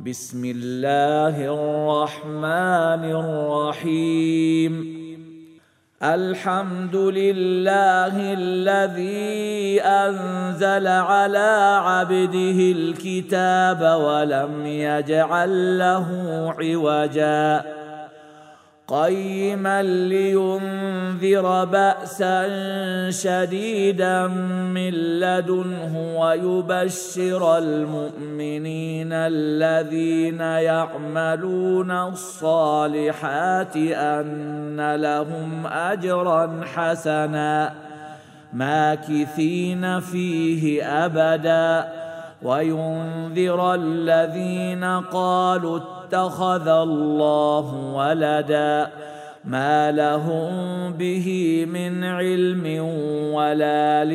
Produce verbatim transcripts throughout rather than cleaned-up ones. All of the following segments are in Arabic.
بسم الله الرحمن الرحيم. الحمد لله الذي أنزل على عبده الكتاب ولم يجعل له عوجا قيما لينذر بأسا شديدا من لدنه ويبشر المؤمنين الذين يعملون الصالحات أن لهم أجرا حسنا ماكثين فيه أبدا وينذر الذين قالوا اتخذ الله ولدا ما لهم به من علم ولا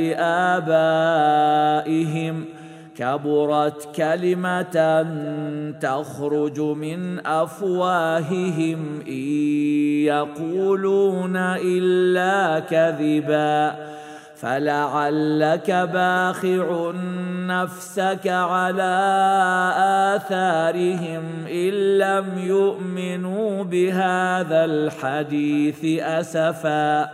لآبائهم كبرت كلمة تخرج من أفواههم إن يقولون إلا كذبا فلعلك باخع نفسك على آثارهم إن لم يؤمنوا بهذا الحديث أسفا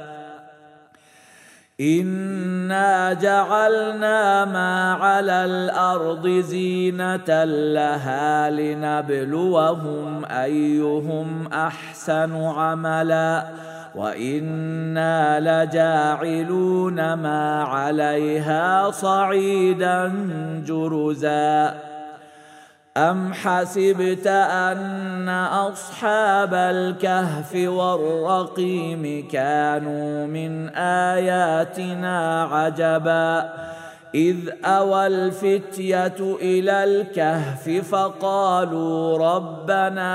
إنا جعلنا ما على الأرض زينة لها لنبلوهم أيهم أحسن عملا وإنا لجاعلون ما عليها صعيدا جرزا أم حسبت أن أصحاب الكهف والرقيم كانوا من آياتنا عجبا إذ أوى الفتية إلى الكهف فقالوا ربنا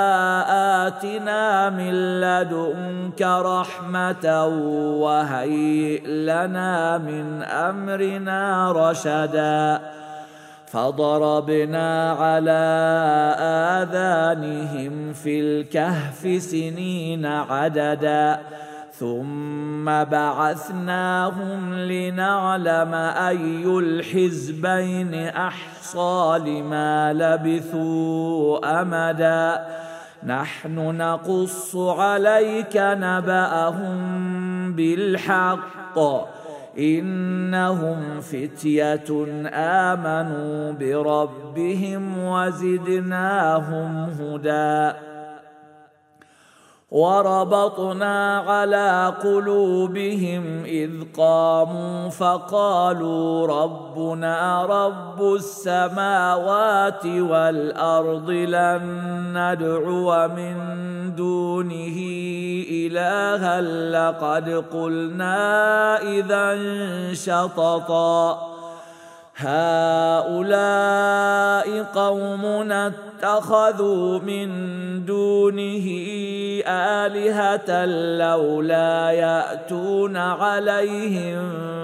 آتنا من لدنك رحمة وهيئ لنا من أمرنا رشدا فضربنا على آذانهم في الكهف سنين عددا ثم بعثناهم لنعلم أي الحزبين أحصى لما لبثوا أمدا نحن نقص عليك نبأهم بالحق إنهم فتية آمنوا بربهم وزدناهم هدى وربطنا على قلوبهم إذ قاموا فقالوا ربنا رب السماوات والأرض لن ندعو من دونه إلها لقد قلنا إذا شططا هؤلاء قومنا اتخذوا من دونه آلهة لولا يأتون عليهم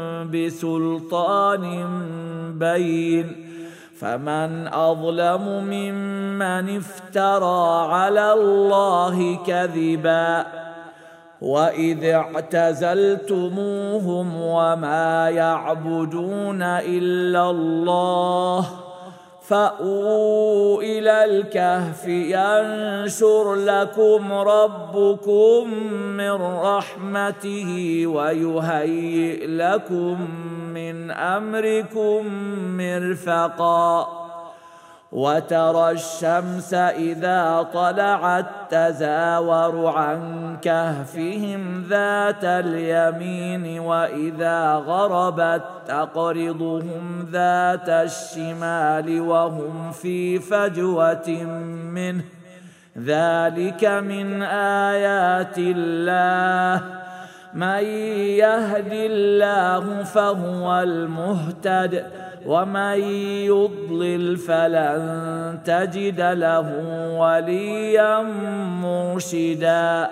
بسلطان بين فمن أظلم ممن افترى على الله كذبا وإذ اعتزلتموهم وما يعبدون إلا الله فأووا إلى الكهف ينشر لكم ربكم من رحمته ويهيئ لكم من أمركم مرفقا وترى الشمس إذا طلعت تزاور عن كهفهم ذات اليمين وإذا غربت تقرضهم ذات الشمال وهم في فجوة منه ذلك من آيات الله من يهد الله فهو المهتد ومن يضلل فلن تجد له وليا مرشدا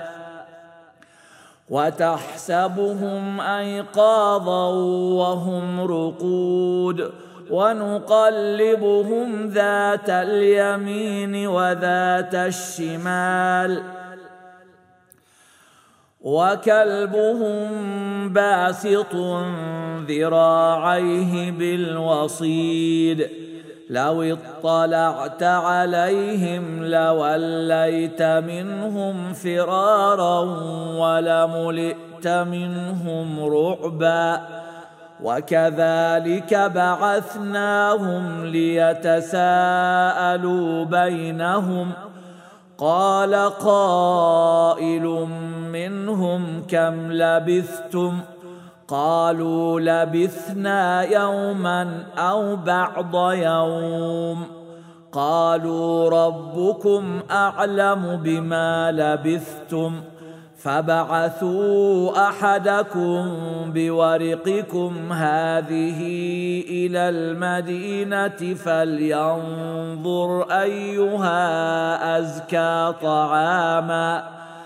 وتحسبهم أيقاظا وهم رقود ونقلبهم ذات اليمين وذات الشمال وكلبهم باسط ذراعيه بالوصيد لو اطلعت عليهم لوليت منهم فرارا ولملئت منهم رعبا وكذلك بعثناهم ليتساءلوا بينهم قال قائل منهم كم لبثتم قالوا لبثنا يوما أو بعض يوم قالوا ربكم أعلم بما لبثتم فبعثوا أحدكم بورقكم هذه إلى المدينة فلينظر أيها أزكى طعاما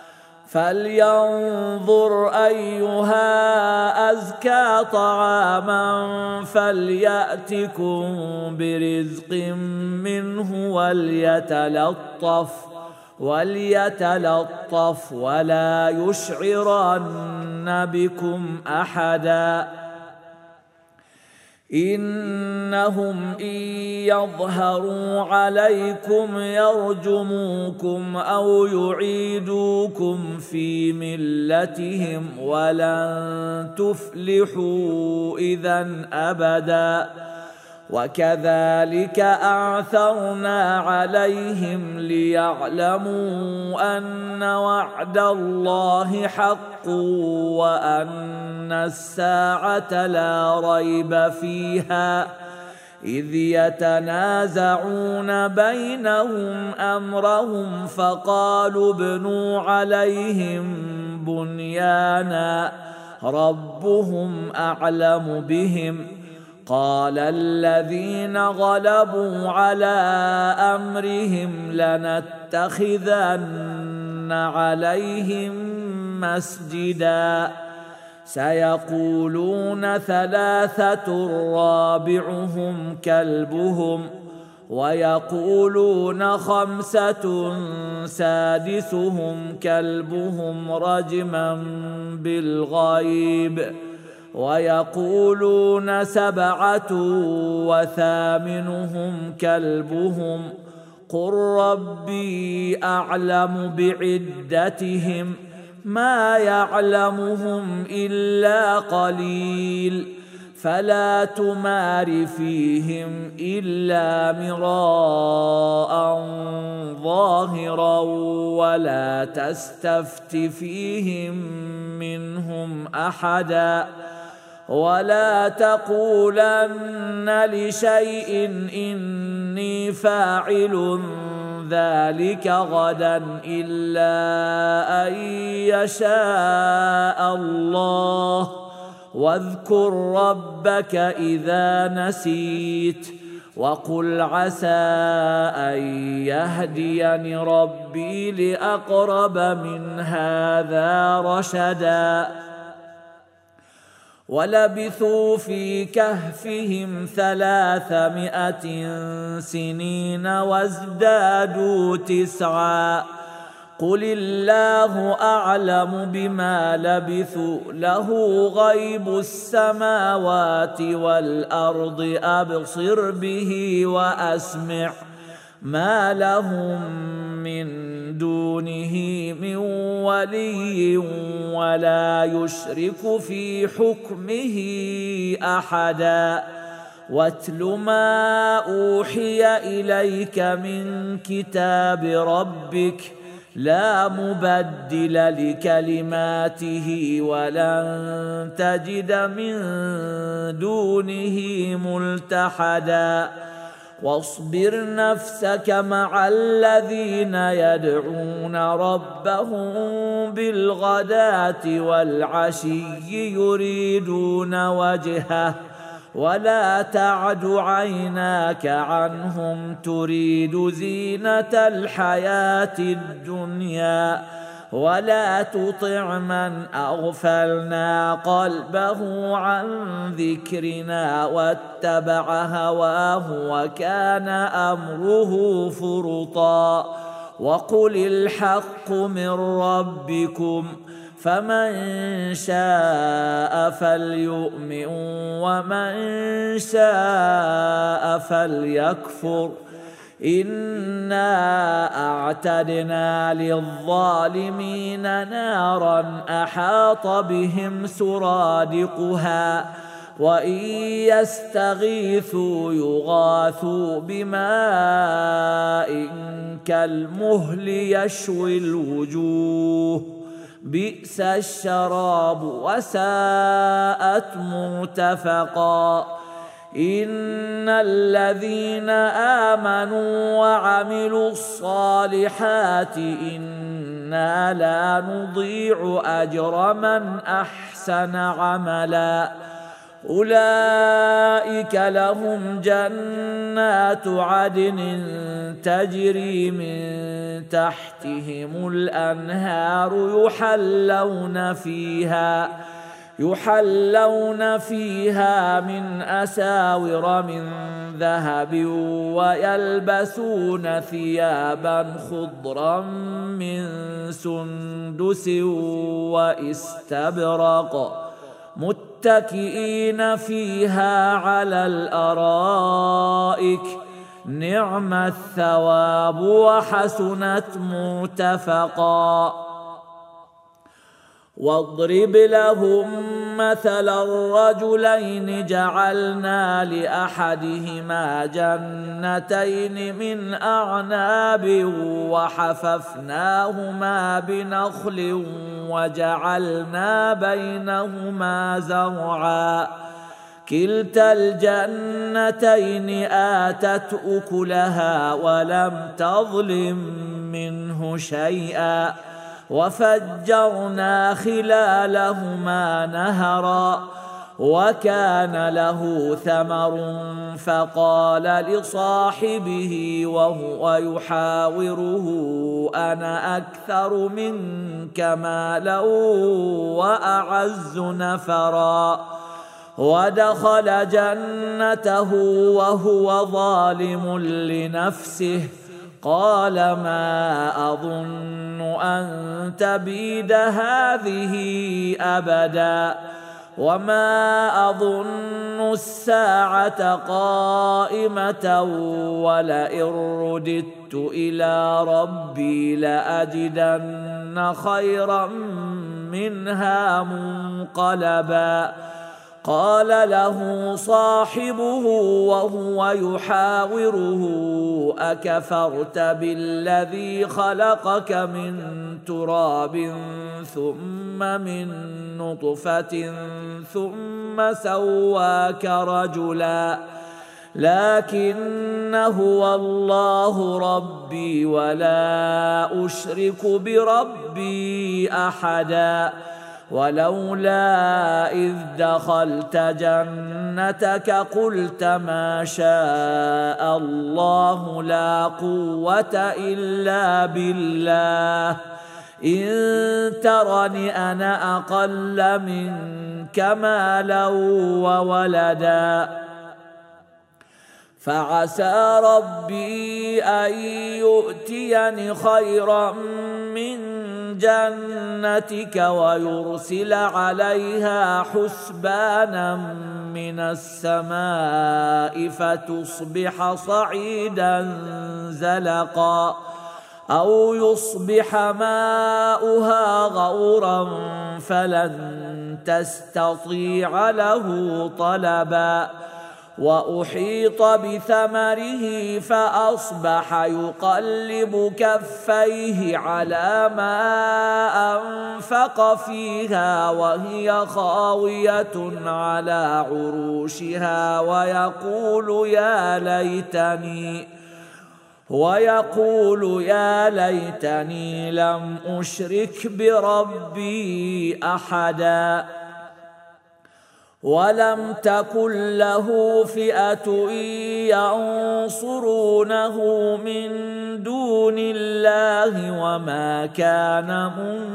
فلينظر أيها أزكى طعاما فليأتكم برزق منه وليتلطف وليتلطف ولا يشعرن بكم أحدا إنهم إن يظهروا عليكم يرجموكم أو يعيدوكم في ملتهم ولن تفلحوا إذا أبدا وكذلك أعثرنا عليهم ليعلموا أن وعد الله حق وأن الساعة لا ريب فيها إذ يتنازعون بينهم أمرهم فقالوا ابنوا عليهم بنيانا ربهم أعلم بهم قال الذين غلبوا على أمرهم لنتخذن عليهم مسجدا سيقولون ثلاثة رابعهم كلبهم ويقولون خمسة سادسهم كلبهم رجما بالغيب ويقولون سبعة وثامنهم كلبهم قل ربي أعلم بعدتهم ما يعلمهم إلا قليل فلا تمار فيهم إلا مراء ظاهرا ولا تستفت فيهم منهم أحدا ولا تقولن لشيء إني فاعل ذلك غدا إلا أن يشاء الله واذكر ربك إذا نسيت وقل عسى أن يهديني ربي لأقرب من هذا رشدا ولبثوا في كهفهم ثلاثمائة سنين وازدادوا تسعا قل الله أعلم بما لبثوا له غيب السماوات والأرض أبصر به وأسمع ما لهم من دونه من ولي ولا يشرك في حكمه أحدا واتل ما أوحي إليك من كتاب ربك لا مبدل لكلماته ولن تجد من دونه ملتحدا واصبر نفسك مع الذين يدعون ربهم بالغداة والعشي يريدون وجهه ولا تعد عيناك عنهم تريد زينة الحياة الدنيا ولا تطع من أغفلنا قلبه عن ذكرنا واتبع هواه وكان أمره فرطا وقل الحق من ربكم فمن شاء فليؤمن ومن شاء فليكفر إنا أعتدنا للظالمين نارا أحاط بهم سرادقها وإن يستغيثوا يغاثوا بماء كالمهل يشوي الوجوه بئس الشراب وساءت مرتفقا إن الذين آمنوا وعملوا الصالحات إنا لا نضيع أجر من أحسن عملا أولئك لهم جنات عدن تجري من تحتهم الأنهار يحلون فيها يحلون فيها من أساور من ذهب ويلبسون ثيابا خضرا من سندس واستبرق متكئين فيها على الأرائك نعم الثواب وحسنت مرتفقا واضرب لهم مثلا الرجلين جعلنا لأحدهما جنتين من أعناب وحففناهما بنخل وجعلنا بينهما زرعا كلتا الجنتين آتت أكلها ولم تظلم منه شيئا وفجرنا خلالهما نهرا وكان له ثمر فقال لصاحبه وهو يحاوره أنا أكثر منك مالا وأعز نفرا ودخل جنته وهو ظالم لنفسه قال ما أظن أن تبيد هذه أبدا وما أظن الساعة قائمة ولئن رددت إلى ربي لأجدن خيرا منها منقلبا قال له صاحبه وهو يحاوره أكفرت بالذي خلقك من تراب ثم من نطفة ثم سواك رجلا لكن هو الله ربي ولا أشرك بربي أحدا ولولا إذ دخلت جنتك قلت ما شاء الله لا قوة إلا بالله إن ترني أنا أقل منك مالا وولدا فعسى ربي أن يؤتيني خيرا من جنتك ويرسل عليها حسبانا من السماء فتصبح صعيدا زلقا أو يصبح ماؤها غورا فلن تستطيع له طلبا وأحيط بثمره فأصبح يقلب كفيه على ما أنفق فيها وهي خاوية على عروشها ويقول يا ليتني ويقول يا ليتني لم أشرك بربي أحدا ولم تكن له فئة ينصرونه من دون الله وما كان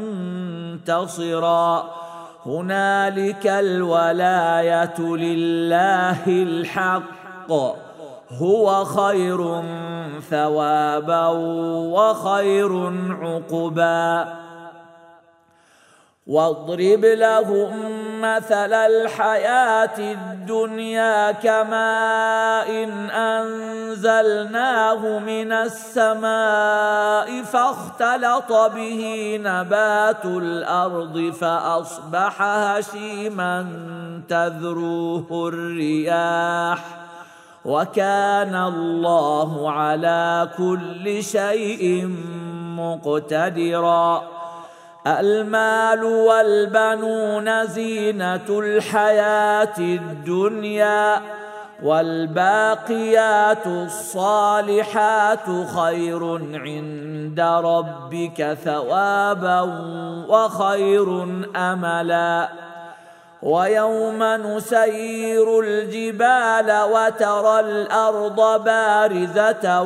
منتصرا هنالك الولاية لله الحق هو خير ثوابا وخير عقبا واضرب لهم مثل الحياة الدنيا كماء إن أنزلناه من السماء فاختلط به نبات الأرض فأصبح هشيما تذروه الرياح وكان الله على كل شيء مقتدرا. المال والبنون زينة الحياة الدنيا والباقيات الصالحات خير عند ربك ثوابا وخير أملا. ويوم نسير الجبال وترى الأرض بارزة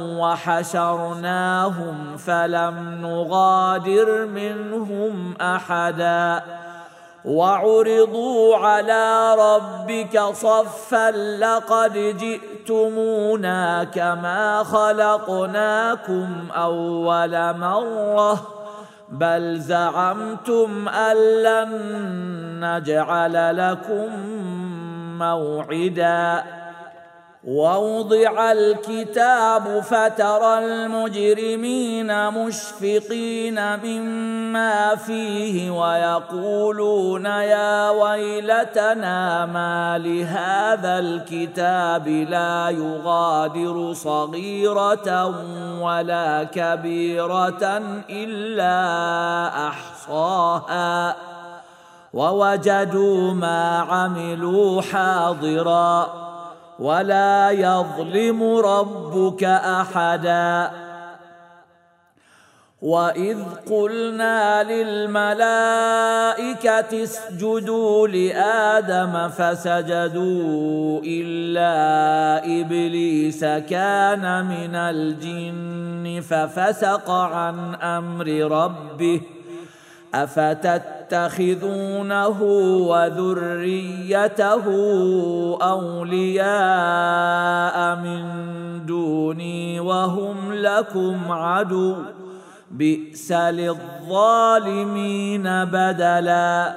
وحشرناهم فلم نغادر منهم أحدا وعرضوا على ربك صفا لقد جئتمونا كما خلقناكم أول مرة بل زعمتم أن لن نجعل لكم موعدا. ووضع الكتاب فترى المجرمين مشفقين مما فيه ويقولون يا ويلتنا ما لهذا الكتاب لا يغادر صغيرة ولا كبيرة إلا أحصاها ووجدوا ما عملوا حاضرا ولا يظلم ربك أحدا. وإذ قلنا للملائكة اسجدوا لآدم فسجدوا إلا إبليس كان من الجن ففسق عن أمر ربه أفتتخذونه وذريته أولياء من دوني وهم لكم عدو بئس للظالمين بدلا.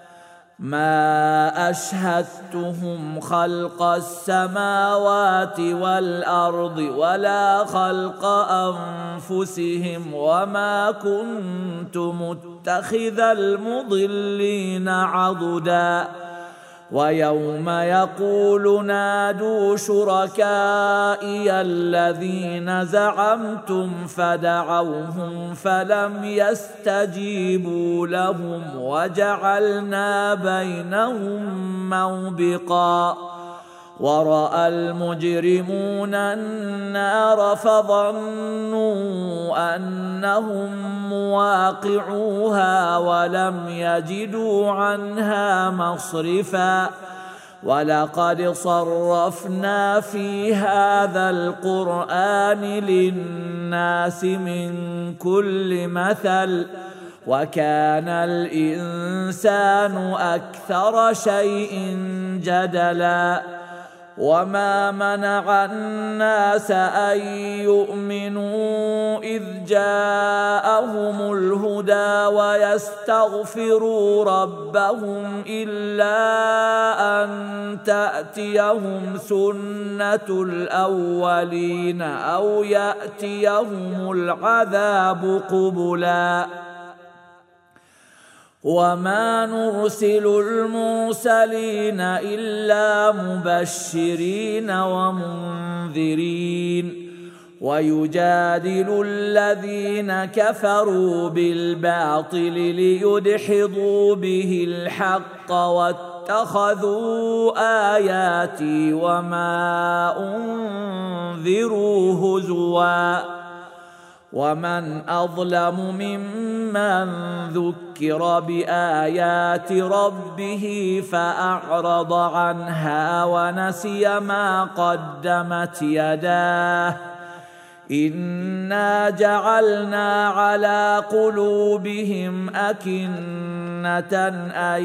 ما أشهدتهم خلق السماوات والأرض ولا خلق أنفسهم وما كنت متخذ المضلين عضدا. ويوم يقول نادوا شركائي الذين زعمتم فدعوهم فلم يستجيبوا لهم وجعلنا بينهم موبقا. ورأى المجرمون النار فظنوا أنهم مواقعوها ولم يجدوا عنها مصرفا. ولقد صرفنا في هذا القرآن للناس من كل مثل وكان الإنسان أكثر شيء جدلا. وما منع الناس أن يؤمنوا إذ جاءهم الهدى ويستغفروا ربهم إلا أن تأتيهم سنة الأولين أو يأتيهم العذاب قبلا. وما نرسل المرسلين إلا مبشرين ومنذرين ويجادل الذين كفروا بالباطل ليدحضوا به الحق واتخذوا آياتي وما أنذروا هزوا. ومن أظلم ممن ذكر بآيات ربه فأعرض عنها ونسي ما قدمت يداه إنا جعلنا على قلوبهم أكنة أن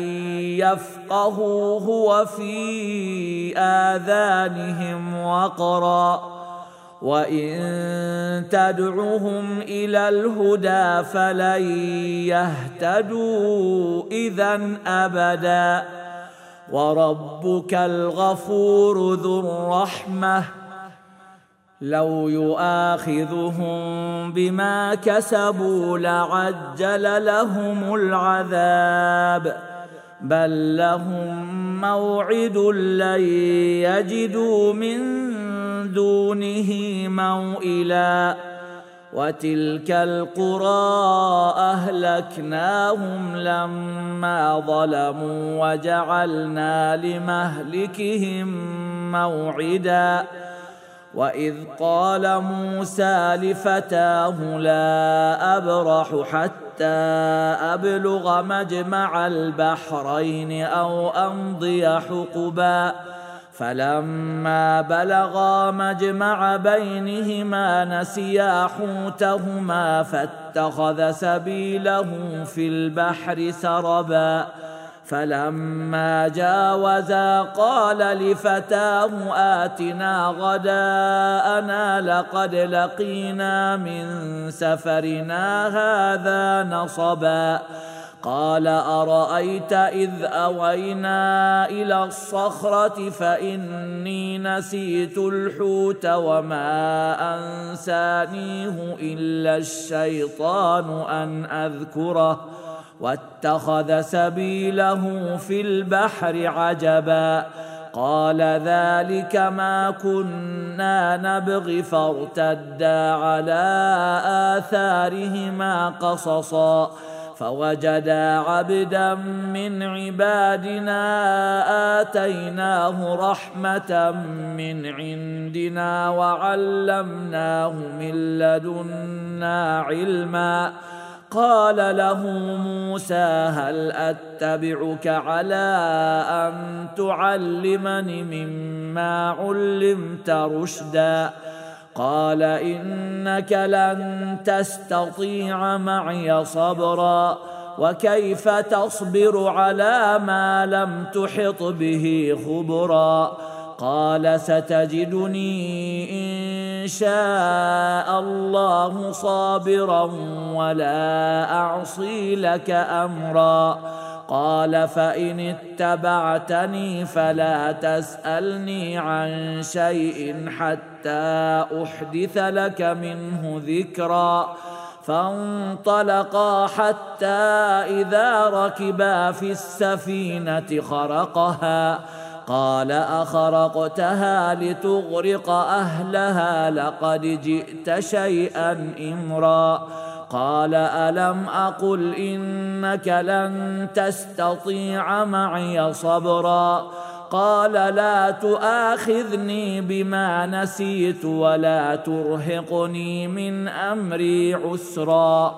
يفقهوه وفي آذانهم وقرا وإن تدعهم إلى الهدى فلن يهتدوا إذا أبدا وربك الغفور ذو الرحمة لو يؤاخذهم بما كسبوا لعجل لهم العذاب بل لهم موعد لن يجدوا من دونه موئلا وتلك القرى أهلكناهم لما ظلموا وجعلنا لمهلكهم موعدا وإذ قال موسى لفتاه لا أبرح حتى أبلغ مجمع البحرين أو أمضي حقبا فلما بلغا مجمع بينهما نسيا حوتهما فاتخذ سبيله في البحر سربا فلما جاوزا قال لفتاه آتنا غداءنا لقد لقينا من سفرنا هذا نصبا قال أرأيت إذ أوينا إلى الصخرة فإني نسيت الحوت وما أنسانيه إلا الشيطان أن أذكره واتخذ سبيله في البحر عجبا قال ذلك ما كنا نبغي فارتدا على آثارهما قصصا فوجدا عبدا من عبادنا آتيناه رحمة من عندنا وعلمناه من لدنا علما قال له موسى هل أتبعك على أن تعلمني مما علمت رشدا قال إنك لن تستطيع معي صبرا وكيف تصبر على ما لم تحط به خبرا قال ستجدني إن شاء الله صابرا ولا أعصي لك أمرا قال فإن اتبعتني فلا تسألني عن شيء حتى أحدث لك منه ذكرا فانطلقا حتى إذا ركبا في السفينة خرقها قال أخرقتها لتغرق أهلها لقد جئت شيئا إمرا قال ألم أقل إنك لن تستطيع معي صبرا قال لا تؤاخذني بما نسيت ولا ترهقني من أمري عسرا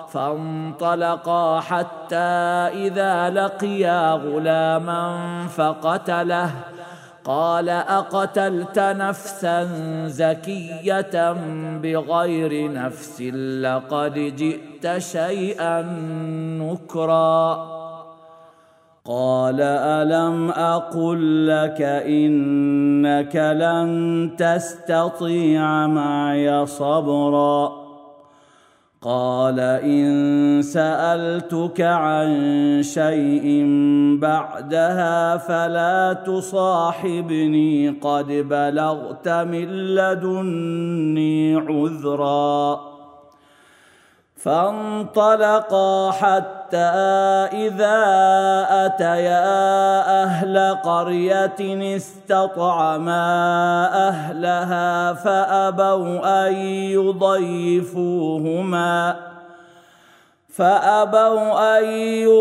فانطلقا حتى إذا لقيا غلاما فقتله قال أقتلت نفسا زكية بغير نفس لقد جئت شيئا نكرا قال ألم أقل لك إنك لن تستطيع معي صبرا قال إن سألتك عن شيء بعدها فلا تصاحبني قد بلغت من لدني عذرا فانطلقا حتى إذا أتيا أهل قرية استطعما أهلها فأبوا أن يضيفوهما فأبوا أن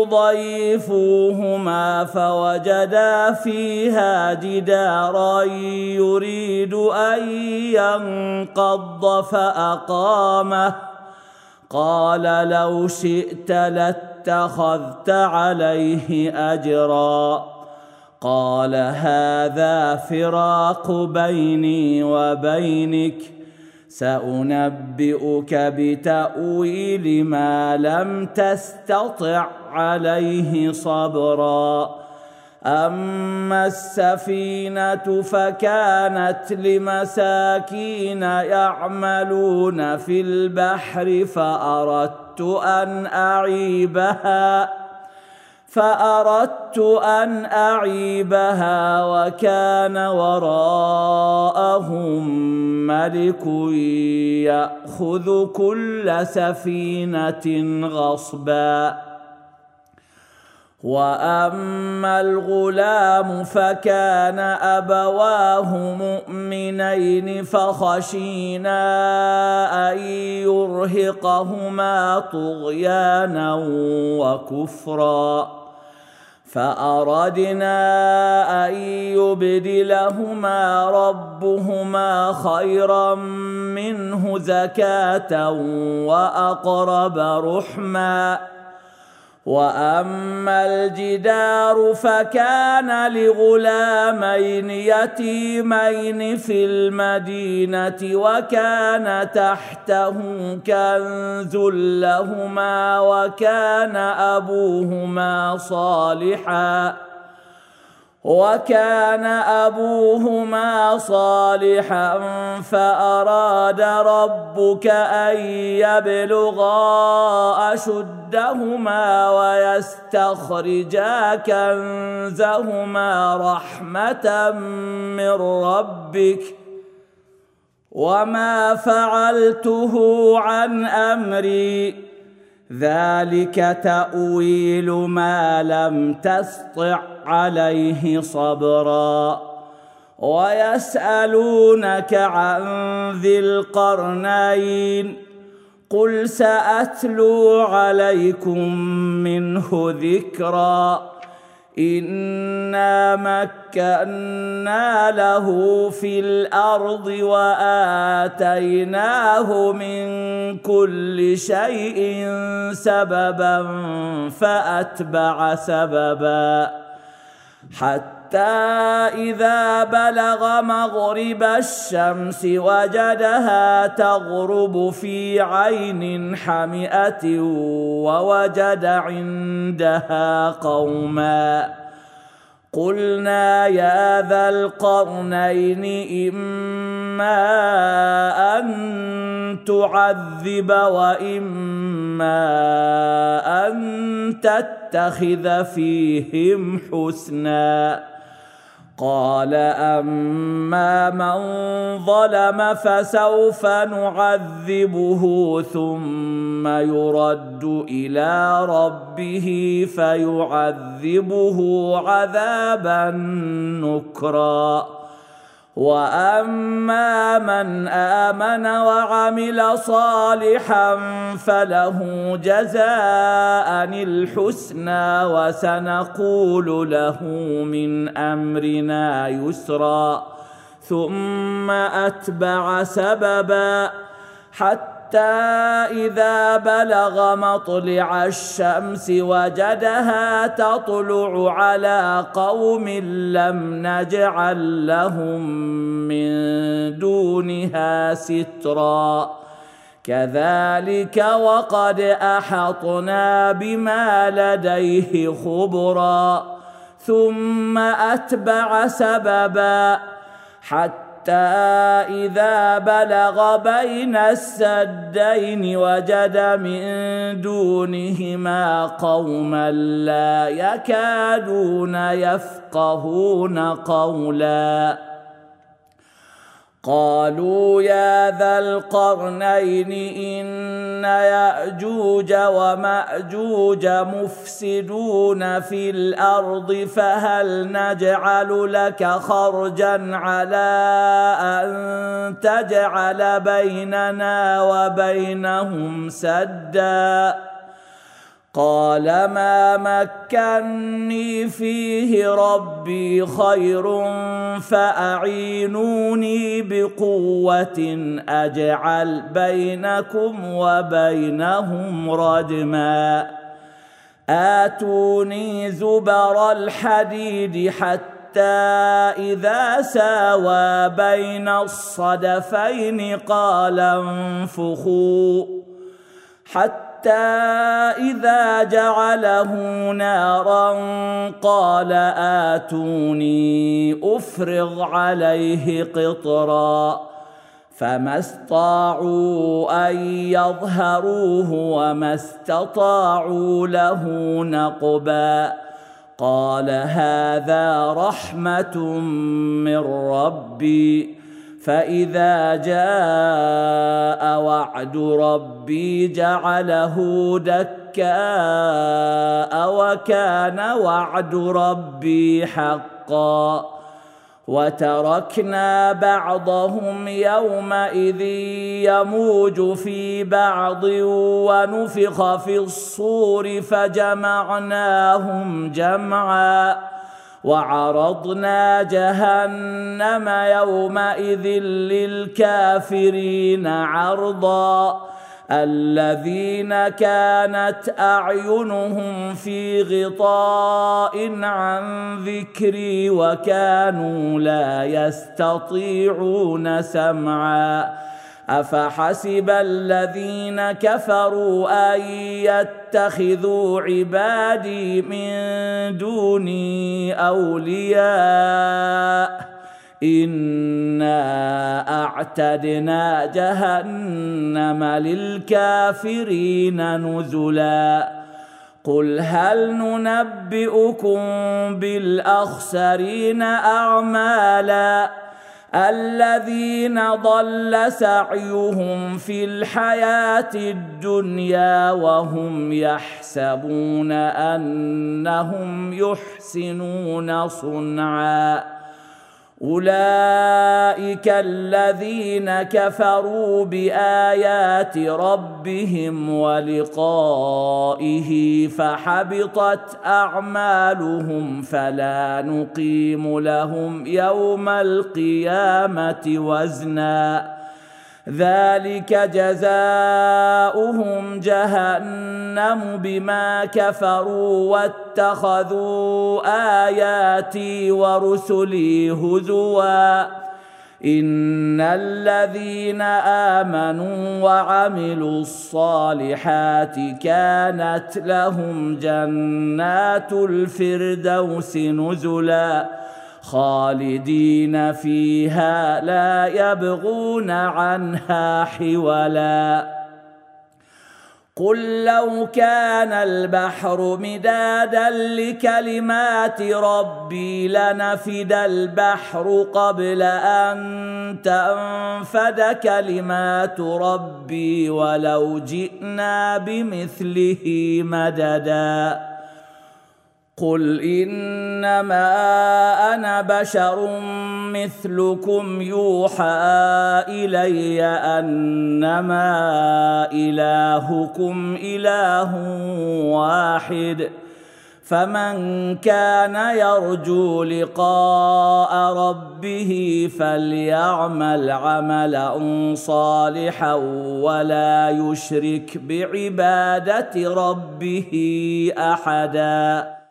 يضيفوهما فوجدا فيها جدارا يريد أن ينقض فأقامه قال لو شئت لاتخذت عليه أجرا قال هذا فراق بيني وبينك سأنبئك بتأويل ما لم تستطع عليه صبرا أما السفينة فكانت لمساكين يعملون في البحر فأردت أن أعيبها فأردت أن أعيبها وكان وراءهم ملك يأخذ كل سفينة غصبا. وأما الغلام فكان أبواه مؤمنين فخشينا أن يرهقهما طغيانا وكفرا فأردنا أن يبدلهما ربهما خيرا منه زكاة وأقرب رحما. وأما الجدار فكان لغلامين يتيمين في المدينة وكان تحته كنز لهما وكان أبوهما صالحا وكان أبوهما صالحا فأراد ربك أن يبلغا أشدهما ويستخرجا كنزهما رحمة من ربك وما فعلته عن أمري ذلك تأويل ما لم تسطع عليه صبرا. ويسألونك عن ذي القرنين قل سأتلو عليكم منه ذكرا إنا مكنا له في الأرض وآتيناه من كل شيء سببا فأتبع سببا حتى إذا بلغ مغرب الشمس وجدها تغرب في عين حمئة ووجد عندها قوما قلنا يا ذا القرنين إما أن تعذب وإما أن تتخذ فيهم حسنا. قال أما من ظلم فسوف نعذبه ثم يرد إلى ربه فيعذبه عذابا نكرا. وأما من آمن وعمل صالحا فله جزاء الحسنى وسنقول له من أمرنا يسرا ثم أتبع سببا حتى إذا بلغ مطلع الشمس وجدها تطلع على قوم لم نجعل لهم من دونها سترا كذلك وقد أحطنا بما لديه خبرا ثم أتبع سببا حتى إذا بلغ بين السدين وجد من دونهما قوما لا يكادون يفقهون قولا قالوا يا ذا القرنين إن يأجوج ومأجوج مفسدون في الأرض فهل نجعل لك خرجا على أن تجعل بيننا وبينهم سدا قال ما مكني فيه ربي خير فأعينوني بقوة أجعل بينكم وبينهم ردما آتوني زبر الحديد حتى إذا ساوى بين الصدفين قال انفخوا حتى إذا جعله نارا قال آتوني أفرغ عليه قطرا فما استطاعوا أن يظهروه وما استطاعوا له نقبا قال هذا رحمة من ربي فإذا جاء وعد ربي جعله دكاء وكان وعد ربي حقا وتركنا بعضهم يومئذ يموج في بعض ونفخ في الصور فجمعناهم جمعا وعرضنا جهنم يومئذ للكافرين عرضا الذين كانت أعينهم في غطاء عن ذكري وكانوا لا يستطيعون سمعا أفحسب الذين كفروا أن يتخذوا عبادي من دوني أولياء إنا أعتدنا جهنم للكافرين نزلا قل هل ننبئكم بالأخسرين أعمالا الذين ضل سعيهم في الحياة الدنيا وهم يحسبون أنهم يحسنون صنعا أولئك الذين كفروا بآيات ربهم ولقائه فحبطت أعمالهم فلا نقيم لهم يوم القيامة وزنا ذلك جزاؤهم جهنم بما كفروا واتخذوا آياتي ورسلي هزوا إن الذين آمنوا وعملوا الصالحات كانت لهم جنات الفردوس نزلا خالدين فيها لا يبغون عنها حولا قل لو كان البحر مدادا لكلمات ربي لنفد البحر قبل أن تنفد كلمات ربي ولو جئنا بمثله مددا قل إنما أنا بشر مثلكم يوحى إلي أنما إلهكم إله واحد فمن كان يرجو لقاء ربه فليعمل عملا صالحا ولا يشرك بعبادة ربه أحدا.